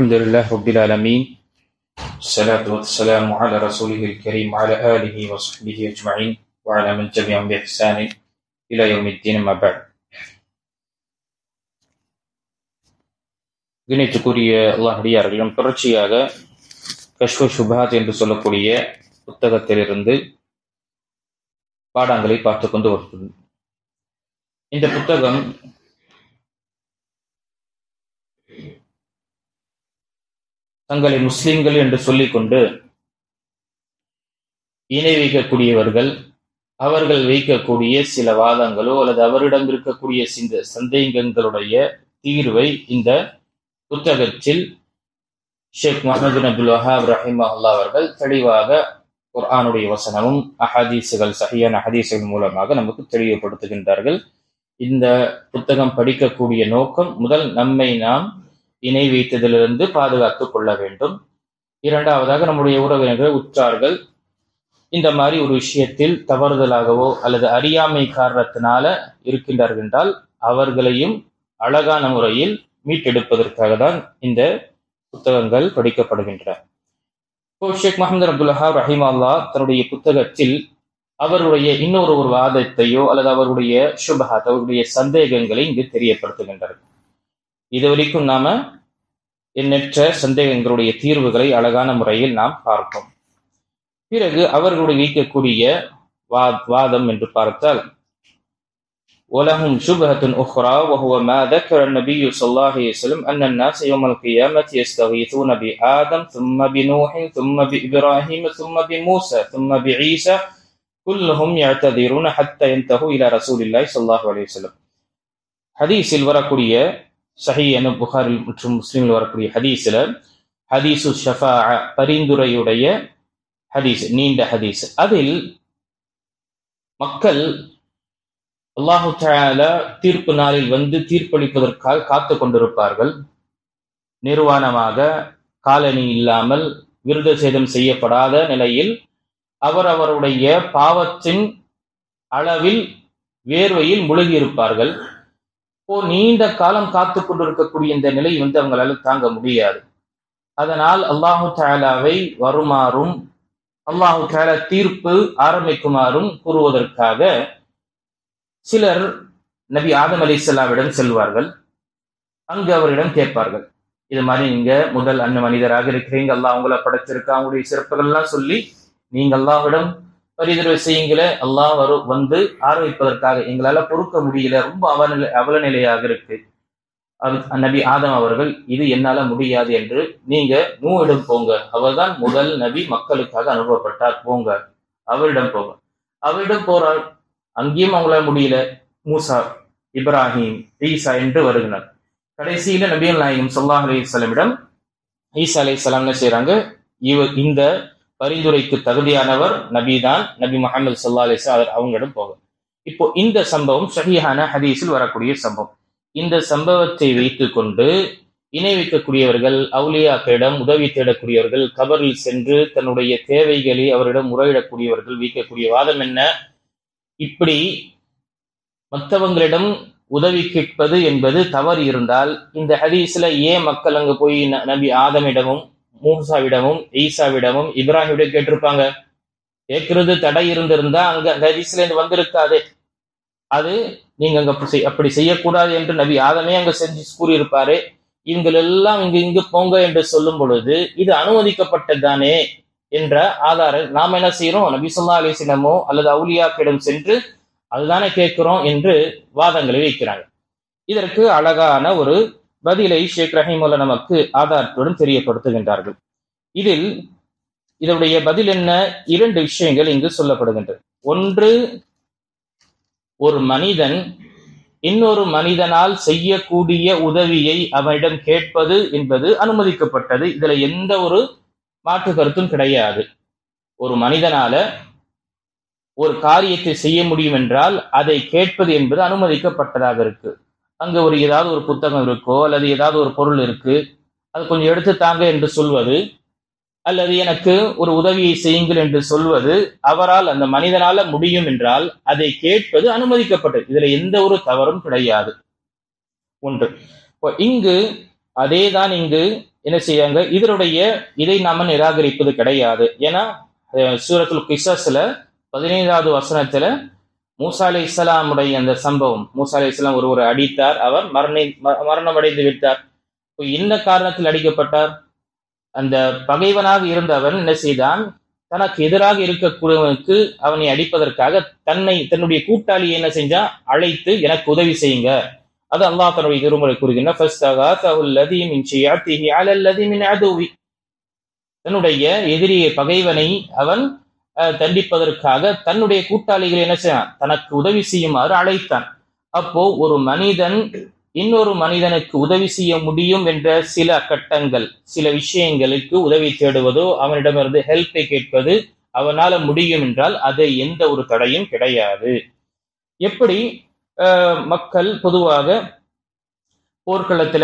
الحمد لله رب العالمين الصلاة والسلام على رسوله الكريم وعلى آله وصحبه أجمعين وعلى من تبعهم بإحسان إلى يوم الدين ما بعد. கணித்துக்குரிய அல்லாஹ்வின் தொடர்ச்சியாக கஷ்ஃபு ஷுபஹாத் என்று சொல்லக்கூடிய புத்தகத்திலிருந்து பாடங்களை பார்த்து கொண்டு வருகிறது. இந்த புத்தகம் தங்களை முஸ்லிம்கள் என்று சொல்லிக்கொண்டு இணை வைக்கக்கூடியவர்கள் அவர்கள் வைக்கக்கூடிய சில வாதங்களோ அல்லது அவரிடம் இருக்கக்கூடிய சில சந்தேகங்களுடைய தீர்வை இந்த புத்தகத்தில் ஷேக் முஹம்மது பின் அப்துல் வஹாப் ரஹிமஹுல்லாஹ் அவர்கள் தெளிவாக குர்ஆனுடைய வசனமும் அஹதீசுகள் சஹீஹான அஹதீசுகள் மூலமாக நமக்கு தெளிவுபடுத்துகின்றார்கள். இந்த புத்தகம் படிக்கக்கூடிய நோக்கம், முதல் நம்மை நாம் இணை வைத்ததிலிருந்து பாதுகாத்துக் கொள்ள வேண்டும். இரண்டாவதாக நம்முடைய உறவினர்கள் உற்றார்கள் இந்த மாதிரி ஒரு விஷயத்தில் தவறுதலாகவோ அல்லது அறியாமை காரணத்தினால இருக்கின்றார்கள் என்றால் அவர்களையும் அழகான முறையில் மீட்டெடுப்பதற்காக தான் இந்த புத்தகங்கள் படிக்கப்படுகின்றன. ஷேக் முஹம்மது அப்துல் வஹாப் ரஹிமஹுல்லாஹ் தன்னுடைய புத்தகத்தில் அவருடைய இன்னொரு வாதத்தையோ அல்லது அவருடைய ஷுபஹாத், அவருடைய சந்தேகங்களை இங்கு தெரியப்படுத்துகின்றார்கள். இதுவரைக்கும் நாம எண்ணற்ற சந்தேகங்களுடைய தீர்வுகளை அழகான முறையில் நாம் பார்ப்போம். பிறகு அவர்களுடைய வைக்கக்கூடிய வாதம் என்று பார்த்தால், وَلَهُمْ شُبْهَةٌ أُخْرَى وَهُوَ مَا ذَكَرَ النَّبِيُّ صلى الله عليه وسلم أن الناس يوم القيامة يستغيثون بآدم ثم بنوح ثم بإبراهيم ثم بموسى ثم بعيسى كلهم يعتذرون حتى ينتهوا إلى رسول الله صلى الله عليه وسلم. ஹதீஸில் வரக்கூடிய சஹீஹ் புகாரி மற்றும் முஸ்லிமில் வரக்கூடிய ஹதீஸ்ல ஹதீசு ஷஃபாஅ பரிந்துரையுடைய ஹதீஸ், நீண்ட ஹதீஸ். அதில் மக்கள் அல்லாஹு தஆலா தீர்ப்பு நாளில் வந்து தீர்ப்பளிப்பதற்காக காத்து கொண்டிருப்பார்கள். நிர்வாணமாக, காலணி இல்லாமல், விருத சேதம் செய்யப்படாத நிலையில் அவருடைய பாவத்தின் அளவில் வேர்வையில் முழுகி இருப்பார்கள். நீண்ட காலம் காத்து கொண்டிருக்கக்கூடிய இந்த நிலை அவங்களால தாங்க முடியாது. அதனால் அல்லாஹு தஆலாவை வருமாறும் அல்லாஹு தஆலா தீர்ப்பு ஆரம்பிக்குமாறும் கூறுவதற்காக சிலர் நபி ஆதம் அலைஹிஸ்ஸலாமிடம் செல்வார்கள். அங்கு அவரிடம் கேட்பார்கள், இது மாதிரி நீங்க முதல் மனிதராக இருக்கிறீங்க, அல்லாஹ் உங்களை படைச்சிருக்கா, அவங்களுடைய சிறப்புகள் எல்லாம் சொல்லி நீங்க அல்லாஹ்விடம் பரிந்துரை செய்யுங்களே, அல்லாஹ் வந்து ஆரம்பிப்பதற்காக எங்களால பொறுக்க முடியல, ரொம்ப அவல நிலையாக இருக்கு. நபி ஆதம் அவர்கள், இது என்னால முடியாது என்று நீங்க நூஹிடம் போங்க, அவர்தான் முதல் நபி, மக்களுக்காக அனுப்பப்பட்டார், போங்க அவரிடம் போங்க. அவரிடம் போறார், அங்கேயும் அவங்களால முடியல. மூசா, இப்ராஹிம், ஈசா என்று வருகிறார். கடைசியில நபிகள் நாயகம் ஸல்லல்லாஹு அலைஹி வஸல்லம் ஈசா அலைஹிஸ்ஸலாம் என்ன செய்யறாங்க, இந்த பரிந்துரைக்கு தகுதியானவர் நபிதான், நபி முஹம்மது ஸல்லல்லாஹு அலைஹி வஸல்லம், அவங்களிடம் போக. இப்போ இந்த சம்பவம் ஸஹீஹான ஹதீஸில் வரக்கூடிய சம்பவம். இந்த சம்பவத்தை வைத்துக் கொண்டு இணை வைக்கக்கூடியவர்கள், அவுலியாக்களிடம் உதவி தேடக்கூடியவர்கள், கபரில் சென்று தன்னுடைய தேவைகளை அவரிடம் முறையிடக்கூடியவர்கள் வைக்கக்கூடிய வாதம் என்ன, இப்படி மற்றவங்களிடம் உதவி கேட்பது என்பது தவறு இருந்தால் இந்த ஹதீஸ்ல ஏன் மக்கள் அங்க போய் நபி ஆதமிடமும் மூசாவிடமும் ஈசாவிடமும் இப்ராஹிமிடம் கேட்டிருப்பாங்க? கேட்கறது தடை இருந்திருந்தா அங்க ஹதீஸ்ல இருந்து வந்திருக்காது. அது நீங்க அங்க அப்படி செய்யக்கூடாது என்று நபி ஆதமே அங்க செஞ்சு கூறியிருப்பாரு. இவங்களெல்லாம் இங்கு போங்க என்று சொல்லும் பொழுது இது அனுமதிக்கப்பட்டதானே என்ற ஆதாரம் நாம என்ன செய்யறோம், நபி ஸல்லல்லாஹு அலைஹி வஸல்லமோ அல்லது அவுலியாக்களிடம் சென்று அதுதானே கேட்கிறோம் என்று வாதங்களை வைக்கிறாங்க. இதற்கு அழகான ஒரு பதிலை ஷேக் ரஹிமஹுல்லாஹ் நமக்கு ஆதாரத்துடன் தெரியப்படுத்துகின்றார்கள். இதனுடைய பதில் என்ன, இரண்டு விஷயங்கள் இங்கு சொல்லப்படுகின்றது. ஒன்று, ஒரு மனிதன் இன்னொரு மனிதனால் செய்யக்கூடிய உதவியை அவனிடம் கேட்பது என்பது அனுமதிக்கப்பட்டது. இதுல எந்த ஒரு மாற்று கருத்தும் கிடையாது. ஒரு மனிதனால ஒரு காரியத்தை செய்ய முடியும் என்றால் அதை கேட்பது என்பது அனுமதிக்கப்பட்டதாக இருக்கு. அங்க ஏதாவது ஒரு புத்தகம் இருக்கோ அல்லது ஏதாவது ஒரு பொருள் இருக்கு, அது கொஞ்சம் எடுத்து தாங்க என்று சொல்வது, அல்லது எனக்கு ஒரு உதவியை செய்யுங்கள் என்று சொல்வது அவரால், அந்த மனிதனால முடியும் என்றால் அதை கேட்பது அனுமதிக்கப்பட்டது. இதுல எந்த ஒரு தவறும் கிடையாது. ஒன்று. இங்கு அதேதான் இங்கு என்ன செய்யாங்க, இதை நாம நிராகரிப்பது கிடையாது. ஏன்னா சூரத்துல் கிஸஸ்ல 15வது வசனத்துல மூசா அலைஹிஸ்ஸலாமுடைய அந்த சம்பவம், மூசா அலைஹிஸ்ஸலாம் ஒருவரை அடித்தார், அவர் மரணம் அடைந்து விட்டார். என்ன காரணத்தில் அடிக்கப்பட்டார்? அந்த பகைவனாக இருந்தவன் என்ன செய்தான், தனக்கு எதிராக இருக்கக்கூடியவனுக்கு அவனை அடிப்பதற்காக தன்னுடைய கூட்டாளியை என்ன செஞ்சா, அழைத்து எனக்கு உதவி செய்யுங்க. அது அல்லாஹ் தன்னுடைய திருமுறை கூறுகின்ற தன்னுடைய எதிரியை பகைவனை அவன் தண்டிப்பதற்காக தன்னுடைய கூட்டாளிகளை என்ன செய்ய, தனக்கு உதவி செய்யுமாறு அழைத்தான். அப்போ ஒரு மனிதன் இன்னொரு மனிதனுக்கு உதவி செய்ய முடியும் என்ற சில கட்டங்கள், சில விஷயங்களுக்கு உதவி தேடுவதோ அவனிடமிருந்து ஹெல்ப்பை கேட்பது அவனால முடியும் என்றால் அது எந்த ஒரு தடையும் கிடையாது. எப்படி மக்கள் பொதுவாக போர்க்களத்துல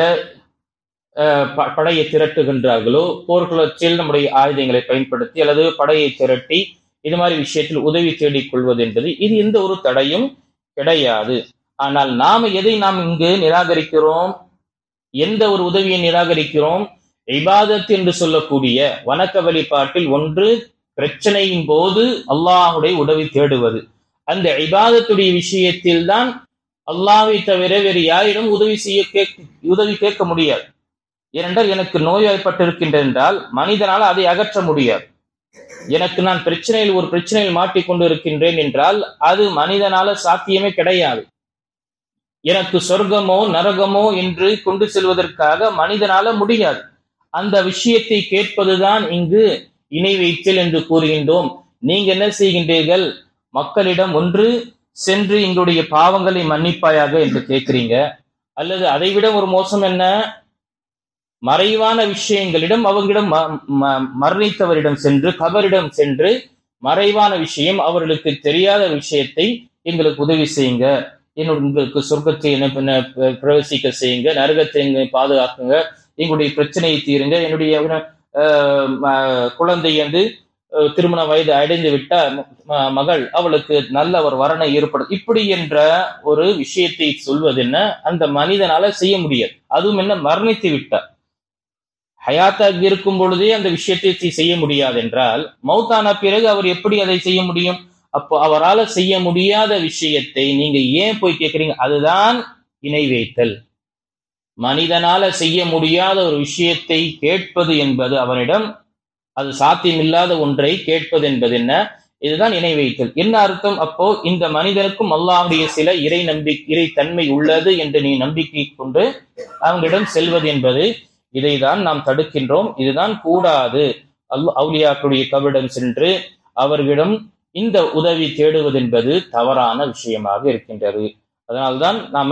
படையை திரட்டுகின்றார்களோ, போர்க்களத்தில் நம்முடைய ஆயுதங்களை பயன்படுத்தி அல்லது படையை திரட்டி இது மாதிரி விஷயத்தில் உதவி தேடிக் கொள்வது என்பது இது எந்த ஒரு தடையும் கிடையாது. ஆனால் எதை நாம் இங்கு நிராகரிக்கிறோம், எந்த ஒரு உதவியை நிராகரிக்கிறோம்? இபாதத் என்று சொல்லக்கூடிய வணக்க வழிபாட்டில் ஒன்று பிரச்சனையின் போது அல்லாஹுடைய உதவி தேடுவது. அந்த இபாதத்துடைய விஷயத்தில் தான் அல்லாஹ்வை தவிர வேறு யாரிடம் உதவி கேட்க முடியாது. ஏனென்றால் எனக்கு நோய்வாய்ப்பட்டிருக்கின்ற என்றால் மனிதனால் அதை அகற்ற முடியாது. எனக்கு நான் ஒரு பிரச்சனையில் மாட்டிக்கொண்டு இருக்கின்றேன் என்றால் அது மனிதனால சாத்தியமே கிடையாது. எனக்கு சொர்க்கமோ நரகமோ என்று கொண்டு செல்வதற்காக மனிதனால முடியாது. அந்த விஷயத்தை கேட்பதுதான் இங்கு இணை வைத்தல் என்று கூறுகின்றோம். நீங்க என்ன செய்கின்றீர்கள்? மக்களிடம் ஒன்று சென்று எங்களுடைய பாவங்களை மன்னிப்பாயாக என்று கேட்கிறீங்க, அல்லது அதைவிட ஒரு மோசம் என்ன, மறைவான விஷயங்களிடம் அவர்களிடம் மரணித்தவரிடம் சென்று கபரிடம் சென்று மறைவான விஷயம் அவர்களுக்கு தெரியாத விஷயத்தை எங்களுக்கு உதவி செய்யுங்க, உங்களுக்கு சொர்க்கத்தை பிரவேசிக்க செய்யுங்க, நரகத்தை பாதுகாக்குங்க, எங்களுடைய பிரச்சனையை தீருங்க, என்னுடைய குழந்தை திருமண வயது அடைந்து விட்ட மகள், அவளுக்கு நல்ல ஒரு வரனை ஏற்படும், இப்படி என்ற ஒரு விஷயத்தை சொல்வது என்ன, அந்த மனிதனால செய்ய முடியாது. அதுவும் என்ன, மரணித்து விட்டார். ஹயாத்தாக இருக்கும் பொழுதே அந்த விஷயத்தை செய்ய முடியாது என்றால் மௌத்தான பிறகு அவர் எப்படி அதை செய்ய முடியும்? அப்போ அவரால் செய்ய முடியாத விஷயத்தை நீங்க ஏன் போய் கேட்கிறீங்க? அதுதான் இணை வைத்தல். மனிதனால செய்ய முடியாத ஒரு விஷயத்தை கேட்பது என்பது, அவனிடம் அது சாத்தியமில்லாத ஒன்றை கேட்பது என்பது என்ன? இதுதான் இணை வைத்தல். என்ன அர்த்தம்? அப்போ இந்த மனிதனுக்கும் அல்லாஹ்வுடைய சில இறை தன்மை உள்ளது என்று நீ நம்பிக்கை கொண்டு அவங்களிடம் செல்வது என்பது, இதைதான் நாம் தடுக்கின்றோம். இதுதான் கூடாது. அவுலியாக்களுடைய கபரிடம் சென்று அவர்களிடம் இந்த உதவி தேடுவது என்பது தவறான விஷயமாக இருக்கின்றது. அதனால்தான் நாம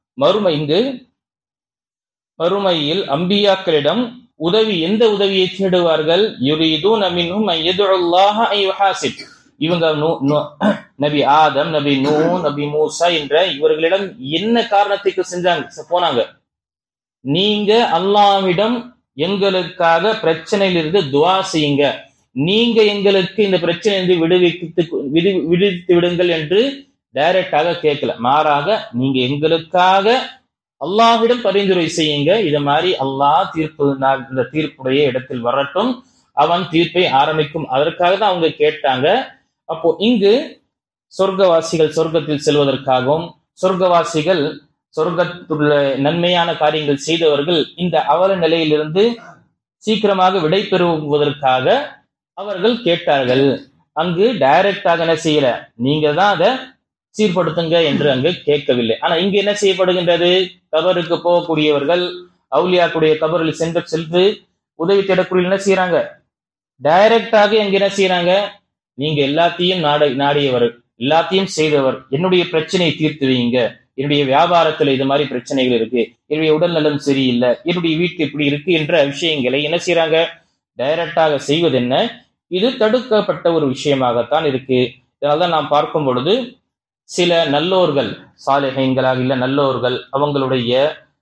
மறுமையில் அம்பியாக்களிடம் எந்த உதவியை தேடுவார்கள்? யுரீதுன மின்ஹும் அன் யதுல்லாஹ அன் யுஹாசிப். இவங்க நபி ஆதம், நபி நூ, நபி மூசா என்ற இவர்களிடம் என்ன காரணத்துக்கு போனாங்க? நீங்க அல்லாஹ்விடம் எங்களுக்காக பிரச்சனையிலிருந்து துஆ செய்யுங்க, நீங்க எங்களுக்கு இந்த பிரச்சனையிலிருந்து விடுவித்து விடுங்கள் என்று டைரக்டாக கேட்கல. மாறாக நீங்க எங்களுக்காக அல்லாஹ்விடம் பரிந்துரை செய்யுங்க, இது மாதிரி அல்லாஹ் இந்த தீர்ப்புடைய இடத்தில் வரட்டும், அவன் தீர்ப்பை ஆரம்பிக்கும். அதற்காக தான் அவங்க கேட்டாங்க. அப்போ இங்கு சொர்க்கவாசிகள் சொர்க்கத்தில் செல்வதற்காகவும், சொர்க்கவாசிகள் சொர்க்கத்துள்ள நன்மையான காரியங்கள் செய்தவர்கள் இந்த அவல நிலையிலிருந்து சீக்கிரமாக விடை பெறுவதற்காக அவர்கள் கேட்டார்கள். அங்கு டைரக்டாக என்ன செய்யல, நீங்க தான் அதை சீர்படுத்துங்க என்று அங்கு கேட்கவில்லை. ஆனா இங்கு என்ன செய்யப்படுகின்றது? கபருக்கு போகக்கூடியவர்கள் அவுலியாக்குடைய கபரில் சென்று உதவி தேடக்கூடிய என்ன செய்யறாங்க? டைரக்டாக எங்க என்ன செய்யறாங்க? நீங்க எல்லாத்தையும் நாடியவர், எல்லாத்தையும் செய்தவர், என்னுடைய பிரச்சனையை தீர்த்து வைங்க, என்னுடைய வியாபாரத்துல இது மாதிரி பிரச்சனைகள் இருக்கு, என்னுடைய உடல் நலம் சரியில்லை, என்னுடைய வீட்டு இப்படி இருக்கு என்ற விஷயங்களை என்ன செய்யறாங்க? டைரக்டாக செய்வது என்ன? இது தடுக்கப்பட்ட ஒரு விஷயமாகத்தான் இருக்கு. இதனால்தான் நாம் பார்க்கும் பொழுது சில நல்லோர்கள், சாலிஹீன்களாக இல்ல நல்லோர்கள், அவங்களுடைய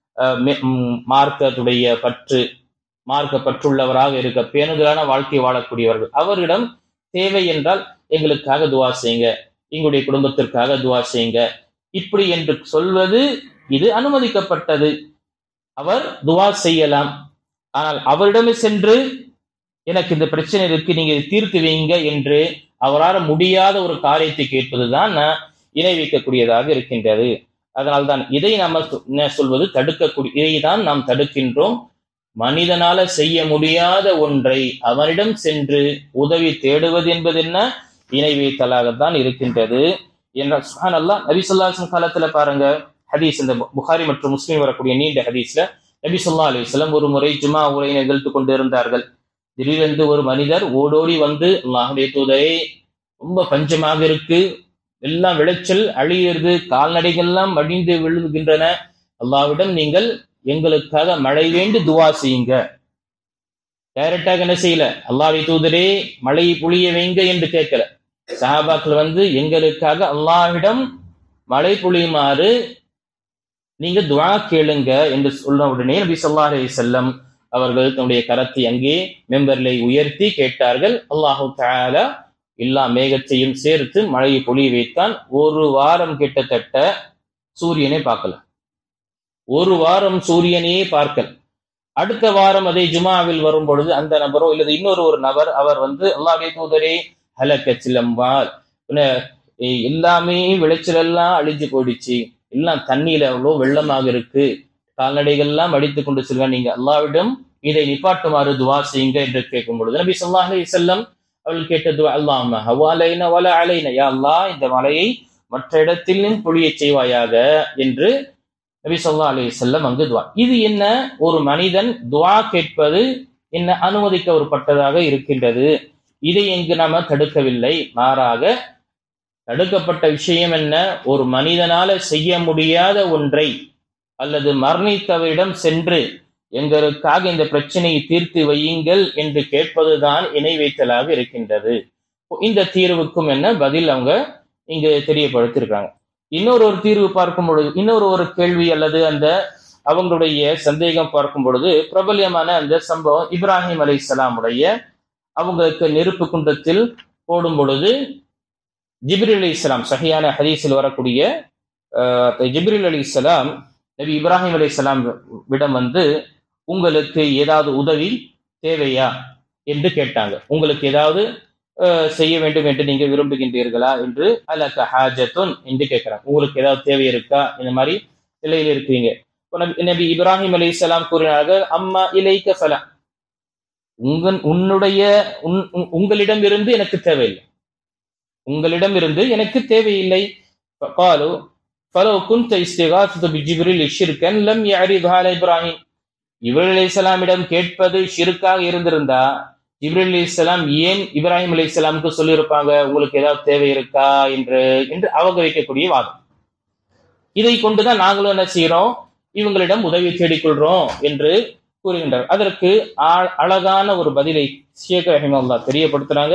மார்க்க பற்றுள்ளவராக இருக்க பேணுதலான வாழ்க்கை வாழக்கூடியவர்கள், அவரிடம் தேவை என்றால் எங்களுக்காக துஆ செய்யுங்க, எங்களுடைய குடும்பத்திற்காக துஆ செய்யுங்க, இப்படி என்று சொல்வது இது அனுமதிக்கப்பட்டது. அவர் துஆ செய்யலாம். ஆனால் அவரிடமே சென்று எனக்கு இந்த பிரச்சனை இருக்கு, நீங்க தீர்த்து வைங்க என்று அவரால் முடியாத ஒரு காரியத்தை கேட்பதுதான் இணை வைக்கக்கூடியதாக இருக்கின்றது. அதனால்தான் இதை நம்ம சொல்வது தடுக்கக்கூடிய, இதைதான் நாம் தடுக்கின்றோம். மனிதனால செய்ய முடியாத ஒன்றை அவனிடம் சென்று உதவி தேடுவது என்பது என்ன? இணை வைத்தலாகத்தான் இருக்கின்றது என்ற சுப்ஹானல்லாஹ். நபி ஸல்லல்லாஹு அலைஹி வஸல்லம் காலத்துல பாருங்க, ஹதீஸ் இந்த புகாரி மற்றும் முஸ்லிம் வரக்கூடிய நீண்ட ஹதீஸ்ல நபி ஸல்லல்லாஹு அலைஹி வஸல்லம் ஒரு முறை ஜுமா உரை நிகழ்த்து கொண்டு இருந்தார்கள். திடீரென்று ஒரு மனிதர் ஓடோடி வந்து, அல்லாஹ்வுடைய தூதரே, ரொம்ப பஞ்சமாக இருக்கு, எல்லாம் விளைச்சல் அழியிறது, கால்நடைகள்லாம் மடிந்து விழுகின்றன, அல்லாஹ்விடம் நீங்கள் எங்களுக்காக மழை வேண்டி துவா செய்யுங்க. டைரக்டாக என்ன செய்யல, அல்லாஹ்வுடைய தூதரே மழை பொழிய வைங்க என்று கேட்கல. சஹாபாக்கள் வந்து எங்களுக்காக அல்லாஹ்விடம் மழை பொழியுமாறு நீங்க துஆ கேளுங்க என்று சொன்ன உடனே நபி ஸல்லல்லாஹு அலைஹி வஸல்லம் அவர்கள் தன்னுடைய கரத்தை அங்கே மெம்பர்லை உயர்த்தி கேட்டார்கள். அல்லாஹு தஆலா எல்லா மேகத்தையும் சேர்த்து மழையை பொழிய வைத்தான். ஒரு வாரம் கிட்டத்தட்ட சூரியனை பார்க்கல, ஒரு வாரம் சூரியனையே பார்க்கல. அடுத்த வாரம் அதே ஜுமாவில் வரும் பொழுது அந்த நபரோ இல்லது இன்னொரு நபர் அவர் வந்து, அல்லாஹ்வுடைய தூதரே ஹலக்கத்தில் அம்வால், எல்லாமே விளைச்சல் எல்லாம் அழிஞ்சு போயிடுச்சு, எல்லாம் தண்ணியில அவ்வளோ வெள்ளமாக இருக்கு, கால்நடைகள்லாம் அடித்துக் கொண்டு செல்வாங்க, நீங்க அல்லாஹ்விடம் இதை நிப்பாட்டுமாறு துவா செய்யுங்க என்று கேட்கும் பொழுது நபி ஸல்லல்லாஹு அலைஹி வஸல்லம் அவர்கள் கேட்ட துவா, அல்லாஹும்ம ஹவாலைனா வலா அலைனா, யா அல்லாஹ் இந்த மலையை மற்ற இடத்திலும் பொழிய செய்வாயாக என்று நபி ஸல்லல்லாஹு அலைஹி வஸல்லம் அங்கு துவா. இது என்ன? ஒரு மனிதன் துவா கேட்பது என்ன அனுமதிக்க ஒருப்பட்டதாக இருக்கின்றது. இதை எங்கு நாம தடுக்கவில்லை, மாறாக தடுக்கப்பட்ட விஷயம் என்ன? ஒரு மனிதனால செய்ய முடியாத ஒன்றை அல்லது மரணித்தவரிடம் சென்று எங்களுக்காக இந்த பிரச்சனையை தீர்த்து வையுங்கள் என்று கேட்பதுதான் இணை வைத்தலாக இருக்கின்றது. இந்த தீர்வுக்கும் என்ன பதில் அவங்க இங்கு தெரியப்படுத்திருக்காங்க. இன்னொரு தீர்வு பார்க்கும் பொழுது, இன்னொரு கேள்வி அல்லது அந்த அவங்களுடைய சந்தேகம் பார்க்கும் பொழுது, பிரபல்யமான அந்த சம்பவம் இப்ராஹிம் அலைஹிஸ்ஸலாமுடைய அவங்களுக்கு நெருப்பு குண்டத்தில் போடும் பொழுது ஜிப்ரீல் அலைஹிஸ்ஸலாம், சஹீஹான ஹதீஸில் வரக்கூடிய ஜிப்ரீல் அலைஹிஸ்ஸலாம் நபி இப்ராஹிம் அலைஹிஸ்ஸலாம் விடம் வந்து, உங்களுக்கு ஏதாவது உதவி தேவையா என்று கேட்டாங்க. உங்களுக்கு ஏதாவது செய்ய வேண்டும் என்று நீங்க விரும்புகின்றீர்களா என்று, அலக ஹாஜத்துன் என்று கேட்கிறாங்க. உங்களுக்கு ஏதாவது தேவை இருக்கா? இந்த மாதிரி நிலையில் இருக்கிறீங்க. நபி இப்ராஹிம் அலைஹிஸ்ஸலாம் கூறினார்கள், அம்மா இலைக்க ஃபலா, உங்களிடம் இருந்து எனக்கு தேவையில்லை, உங்களிடம் இருந்து எனக்கு தேவையில்லை. قالوا فلو كنت استغاثة بجبريل شركا لم يعرضها على இப்ராஹிம், ஜிப்ரீல் அலைஹிஸ்ஸலாமிடம் கேட்பது ஷிர்காக இருந்திருந்தா ஜிப்ரீல் அலைஹிஸ்ஸலாம் ஏன் இப்ராஹிம் அலைஹிஸ்ஸலாமுக்கு சொல்லியிருப்பாங்க உங்களுக்கு ஏதாவது தேவை இருக்கா என்று அவங்க வைக்கக்கூடிய வாதம். இதை கொண்டுதான் நாங்களும் என்ன செய்யறோம், இவங்களிடம் உதவி தேடிக்கொள்றோம் என்று கூறுகின்றார். அதற்கு அழகான ஒரு பதிலை ஷேக் ரஹிமஹுல்லாஹ் தெரியப்படுத்துறாங்க.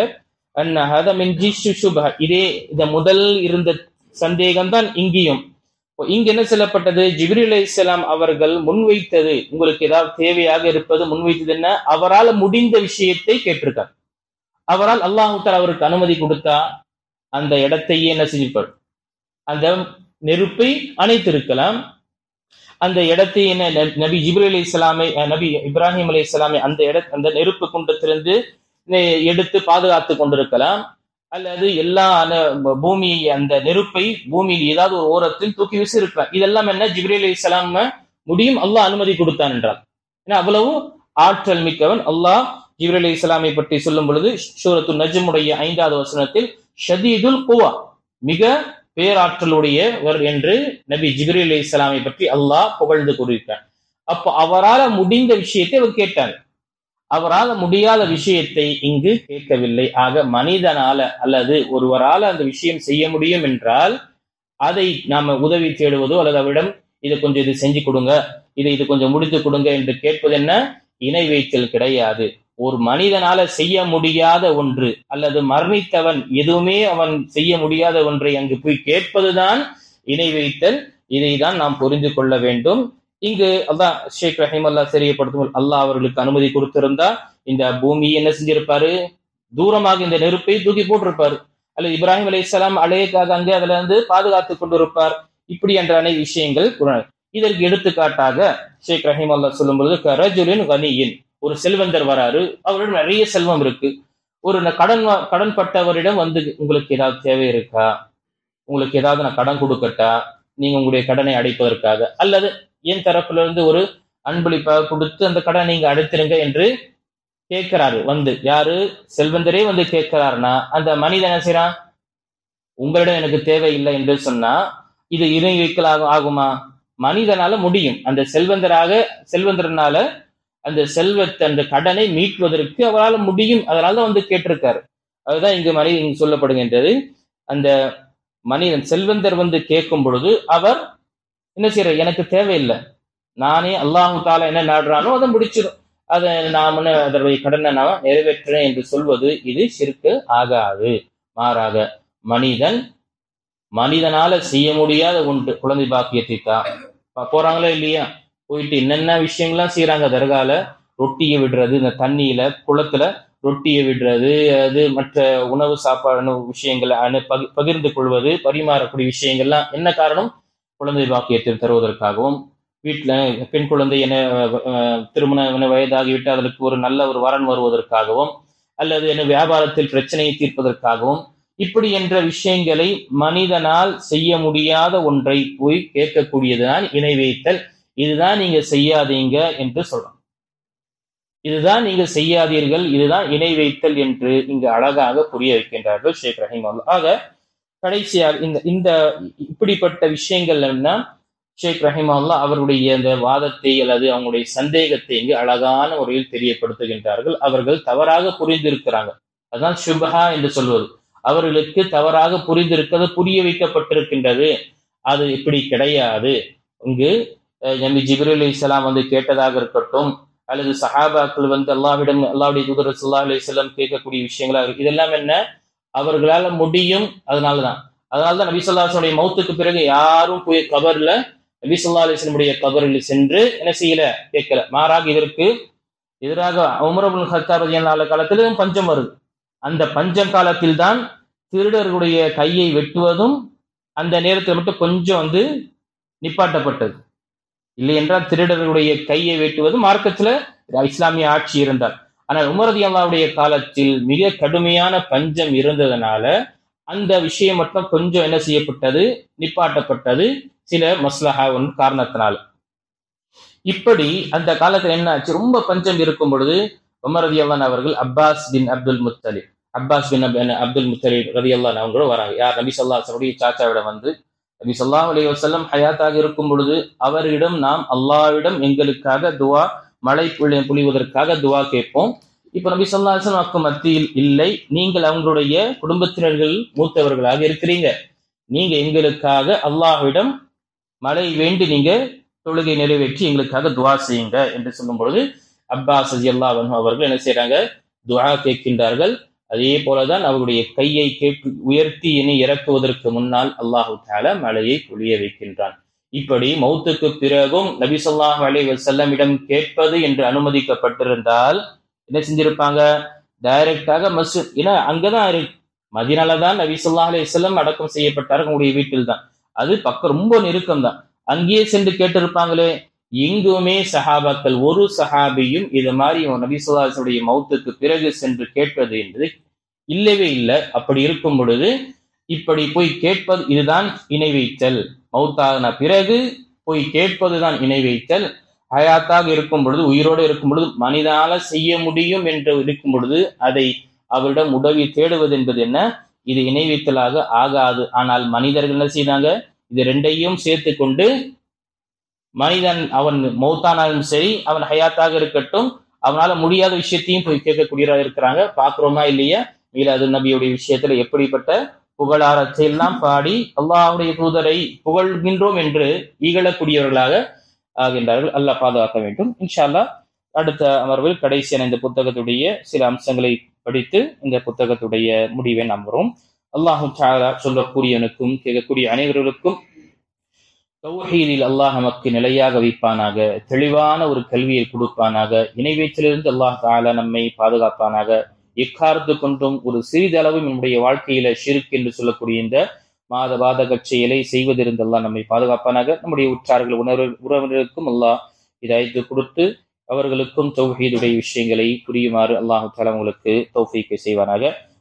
இதே இந்த முதல் இருந்த சந்தேகம் தான் இங்கேயும். இங்க என்ன சொல்லப்பட்டது? ஜிப்ரீல் அலைஹிஸ்ஸலாம் அவர்கள் முன்வைத்தது, உங்களுக்கு ஏதாவது தேவையாக இருப்பது முன்வைத்தது என்ன? அவரால் முடிந்த விஷயத்தை கேட்டிருக்கார். அவரால் அல்லாஹ் தஆலா அவருக்கு அனுமதி கொடுத்தா அந்த இடத்தையே என்ன செஞ்சிருப்பார், அந்த நெருப்பை அணைத்திருக்கலாம். அந்த இடத்தை என்ன நபி ஜிப்ரீல் அலைஹிஸ்ஸலாமை நபி இப்ராஹிம் அலைஹிஸ்ஸலாமை அந்த நெருப்பு குண்டத்திலிருந்து எடுத்து பாதுகாத்து கொண்டிருக்கலாம். அல்லது எல்லா பூமியை அந்த நெருப்பை பூமியில் ஏதாவது ஒரு ஓரத்தில் தூக்கி வீசி இருக்கலாம். இதெல்லாம் என்ன ஜிப்ரீல் அலைஹிஸ்ஸலாம் முடியும், அல்லாஹ் அனுமதி கொடுத்தான் என்றால். ஏன்னா அவ்வளவு ஆற்றல் மிக்கவன் அல்லாஹ். ஜிப்ரீல் அலைஹிஸ்ஸலாமை பற்றி சொல்லும் பொழுது சூரத்து நஜ்முடைய 5வது வசனத்தில் ஷதீதுல் குவா, மிக பேராற்றலுடையவர் என்று நபி ஜிப்ரீல் அலைஹிஸ்ஸலாமை பற்றி அல்லாஹ் புகழ்ந்து கூறியிருக்கார். அப்போ அவரால் முடிந்த விஷயத்தை அவர் கேட்டார், அவரால் முடியாத விஷயத்தை இங்கு கேட்கவில்லை. ஆக மனிதனால அல்லது ஒருவரால் அந்த விஷயம் செய்ய முடியும் என்றால் அதை நாம உதவி தேடுவதோ அல்லது அவரிடம் இதை கொஞ்சம் இது செஞ்சு கொடுங்க, இது கொஞ்சம் முடித்து கொடுங்க என்று கேட்பது என்ன? இணை வைத்தல் கிடையாது. ஒரு மனிதனால செய்ய முடியாத ஒன்று அல்லது மரணித்தவன் எதுவுமே அவன் செய்ய முடியாத ஒன்றை அங்கு போய் கேட்பதுதான் இணை வைத்தல். இதைதான் நாம் புரிந்து கொள்ள வேண்டும். இங்கு அல்லாஹ் ஷேக் ரஹிமஹுல்லாஹ் தெரியப்படுத்தும், அல்லாஹ் அவர்களுக்கு அனுமதி கொடுத்திருந்தா இந்த பூமியை என்ன செஞ்சிருப்பாரு, தூரமாக இந்த நெருப்பை தூக்கி போட்டிருப்பாரு. அல்லது இப்ராஹிம் அலைஹிஸ்ஸலாம் அலையக்காக அங்கே அதுல இருந்து பாதுகாத்துக் கொண்டிருப்பார். இப்படி என்ற விஷயங்கள் இதற்கு எடுத்துக்காட்டாக ஷேக் ரஹிமஹுல்லாஹ் சொல்லும் பொழுது, கரஜுலின் கனியின், ஒரு செல்வந்தர் வராரு, அவரிடம் நிறைய செல்வம் இருக்கு. ஒரு கடன் பட்டவரிடம் வந்து உங்களுக்கு ஏதாவது தேவை இருக்கா, உங்களுக்கு ஏதாவது நான் கடன் கொடுக்கட்டா, நீங்க உங்களுடைய கடனை அடைப்பதற்காக, அல்லது என் தரப்புல இருந்து ஒரு அன்பளிப்பாக கொடுத்து அந்த கடனை நீங்க அடைத்திருங்க என்று கேட்கிறாரு. வந்து யாரு, செல்வந்தரே வந்து கேட்கிறாருன்னா அந்த மனிதன் என்ன செய்யறான், உங்களிடம் எனக்கு தேவையில்லை என்று சொன்னா இது இணை வைக்கல் ஆகுமா? மனிதனால முடியும். அந்த செல்வந்தரனால அந்த செல்வத்தை, அந்த கடனை மீட்பதற்கு அவரால் முடியும். அதனால வந்து கேட்டிருக்காரு. அதுதான் இங்கு சொல்லப்படுகின்றது. அந்த மனிதன் செல்வந்தர் வந்து கேட்கும் பொழுது அவர் என்ன செய்யற, எனக்கு தேவையில்லை, நானே அல்லாஹு தாலா என்ன நாடுறானோ அதை முடிச்சிடும், அதை நான் அதனுடைய கடனை நான் நிறைவேற்றுறேன் என்று சொல்வது இது ஷிர்க் ஆகாது. மாறாக மனிதனால செய்ய முடியாத ஒன்று, குழந்தை பாக்கியத்தை தான் போறாங்களா இல்லையா, போயிட்டு என்னென்ன விஷயங்கள்லாம் செய்யறாங்க. தர்கால ரொட்டியை விடுறது, இந்த தண்ணியில குளத்துல ரொட்டியை விடுறது, அது மற்ற உணவு சாப்பாடு விஷயங்களை பகிர்ந்து கொள்வது, பரிமாறக்கூடிய விஷயங்கள்லாம் என்ன காரணம், குழந்தை பாக்கியத்தை தருவதற்காகவும், வீட்டுல பெண் குழந்தை திருமண வயதாகிவிட்டு அதற்கு ஒரு நல்ல ஒரு வரன் வருவதற்காகவும், அல்லது வியாபாரத்தில் பிரச்சனையை தீர்ப்பதற்காகவும், இப்படி என்ற விஷயங்களை மனிதனால் செய்ய முடியாத ஒன்றை போய் கேட்கக்கூடியதுதான் இணை வைத்தல். இதுதான் நீங்க செய்யாதீங்க என்று சொல்றோம். இதுதான் நீங்க செய்யாதீர்கள், இதுதான் இணை வைத்தல் என்று இங்கு அழகாக புரிய வைக்கின்றார்கள் ஷேக் ரஹிமஹுல்லாஹ். ஆக கடைசியாக இந்த இப்படிப்பட்ட விஷயங்கள் என்ன, ஷேக் ரஹிமஹுல்லாஹ் அவருடைய அந்த வாதத்தை அல்லது அவங்களுடைய சந்தேகத்தை இங்கு அழகான முறையில் தெரியப்படுத்துகின்றார்கள். அவர்கள் தவறாக புரிந்திருக்கிறாங்க. அதுதான் ஷுபஹா என்று சொல்வது. அவர்களுக்கு தவறாக புரிந்திருக்கிறது, புரிய வைக்கப்பட்டிருக்கின்றது. அது இப்படி கிடையாது. இங்கு நபி ஜிப்ரீல் அலைஹிஸ்ஸலாம் வந்து கேட்டதாக இருக்கட்டும், அல்லது சஹாபாக்கள் வந்து அல்லாஹ்வுடைய தூதர் ஸல்லல்லாஹு அலைஹி வஸல்லம் கேட்கக்கூடிய விஷயங்களா இருக்கு, இதெல்லாம் என்ன, அவர்களால முடியும். அதனாலதான் நபி ஸல்லல்லாஹு அலைஹி வஸல்லம் மௌத்துக்கு பிறகு யாரும் போய் கபர்ல நபி ஸல்லல்லாஹு அலைஹி வஸல்லம் கபரில் சென்று என்ன செய்யல, கேட்கல. மாறாக இதற்கு எதிராக உமர் இப்னு கத்தாப் ரலியல்லாஹு அன்ஹு காலத்திலும் பஞ்சம் வருது. அந்த பஞ்சம் காலத்தில் தான் திருடர்களுடைய கையை வெட்டுவதும் அந்த நேரத்தில் மட்டும் கொஞ்சம் வந்து நிப்பாட்டப்பட்டது. இல்லை என்றால் திருடர்களுடைய கையை வெட்டுவது மார்க்கத்துல இஸ்லாமிய ஆட்சி இருந்தால். ஆனால் உமர் ரலியல்லாஹுடைய காலத்தில் மிக கடுமையான பஞ்சம் இருந்ததுனால அந்த விஷயம் மட்டும் கொஞ்சம் என்ன செய்யப்பட்டது, நிப்பாட்டப்பட்டது, சில மஸ்லஹா காரணத்தினால. இப்படி அந்த காலத்துல என்ன ஆச்சு, ரொம்ப பஞ்சம் இருக்கும் பொழுது உமர் ரலியல்லாஹு அவர்கள் அப்பாஸ் பின் அப்துல் முத்தலிப் ரலியல்லாஹு அவங்களோட வராங்க. யார், நபி ஸல்லல்லாஹு அலைஹி வஸல்லம் சாச்சாவிடம் வந்து நபி ஸல்லல்லாஹு அலைஹி வஸல்லம் ஹயாத்தாக இருக்கும் பொழுது அவரிடம் நாம் அல்லாஹ்விடம் எங்களுக்காக துவா, மழை பொழிவதற்காக துவா கேட்போம். இப்ப நபி ஸல்லல்லாஹு அலைஹி வஸல்லம் மத்தியில் இல்லை, நீங்கள் அவங்களுடைய குடும்பத்தினர்கள் மூத்தவர்களாக இருக்கிறீங்க, நீங்க எங்களுக்காக அல்லாஹ்விடம் மழை வேண்டி நீங்க தொழுகை நிறைவேற்றி எங்களுக்காக துவா செய்யுங்க என்று சொல்லும் பொழுது அப்பாஸ் ரலியல்லாஹு அன்ஹு அவர்கள் என்ன செய்யறாங்க, துஆ கேட்கின்றார்கள். அதே போலதான் அவருடைய கையை உயர்த்தி இனி இறக்குவதற்கு முன்னால் அல்லாஹு தஆலா மழையை பொழிய வைக்கின்றான். இப்படி மௌத்துக்கு பிறகும் நபி ஸல்லல்லாஹு அலைஹி வஸல்லம் கேட்பது என்று அனுமதிக்கப்பட்டிருந்தால் என்ன செஞ்சிருப்பாங்க, டைரக்டாக மஸ்ஜித், ஏன்னா அங்கதான் மதீனால தான் நபி ஸல்லல்லாஹு அலைஹி வஸல்லம் அடக்கம் செய்யப்பட்டார்கள், உங்களுடைய வீட்டில் தான், அது பக்கம் ரொம்ப நெருக்கம் தான், அங்கேயே சென்று கேட்டிருப்பாங்களே. எங்குமே சஹாபாக்கள் ஒரு சஹாபியும் இது மாதிரி நபி ஸல்லல்லாஹு அலைஹி வஸல்லம் மௌத்துக்கு பிறகு சென்று கேட்பது என்பது இல்லவே இல்லை. அப்படி இருக்கும் பொழுது இப்படி போய் கேட்பது இதுதான் இணை வைத்தல். மௌத்தான பிறகு போய் கேட்பதுதான் இணை வைத்தல். ஹயாத்தாக இருக்கும் பொழுது, உயிரோடு இருக்கும் பொழுது, மனிதனால செய்ய முடியும் என்று இருக்கும் பொழுது அதை அவரிடம் உதவி தேடுவது என்பது என்ன, இது இணை வைத்தலாக ஆகாது. ஆனால் மனிதர்கள் என்ன செய்தாங்க, இது ரெண்டையும் சேர்த்து கொண்டு மனிதன் அவன் மௌத்தானாலும் சரி, அவன் ஹயாத்தாக இருக்கட்டும், அவனால முடியாத விஷயத்தையும் போய் கேட்கக்கூடியவராக இருக்கிறாங்க. பாக்குறோமா இல்லையா, மீலாது நபியுடைய விஷயத்துல எப்படிப்பட்ட புகழாரத்தை எல்லாம் பாடி அல்லாஹ்வுடைய தூதரை புகழ்கின்றோம் என்று ஈகழக்கூடியவர்களாக ஆகின்றார்கள். அல்லாஹ் பாதுகாக்க வேண்டும். இன்ஷா அல்லாஹ் அடுத்த அமர்வில் கடைசியான இந்த புத்தகத்துடைய சில அம்சங்களை படித்து இந்த புத்தகத்துடைய முடிவை நம்புறோம். அல்லாஹு தஆலா சொல்லக்கூடியவனுக்கும் கேட்கக்கூடிய அனைவர்களுக்கும் தௌஹீதில் அல்லாஹ் நமக்கு நிலையாக வைப்பானாக, தெளிவான ஒரு கல்வியை கொடுப்பானாக, இணைவேற்றிலிருந்து அல்லாஹ் தஆலா நம்மை பாதுகாப்பானாக. எக்காரத்து கொண்டும் ஒரு சிறிதளவு நம்முடைய வாழ்க்கையில ஷிர்க் என்று சொல்லக்கூடிய இந்த பாதக செயலை செய்வதிருந்து அல்லாஹ் நம்மை பாதுகாப்பானாக. நம்முடைய உற்றார்கள் உறவினருக்கும் அல்லாஹ் இதாயத்து கொடுத்து அவர்களுக்கும் தௌஹீதுடைய விஷயங்களை புரியுமாறு அல்லாஹு தஆலா உங்களுக்கு தௌஃபீக்கை செய்வானாக.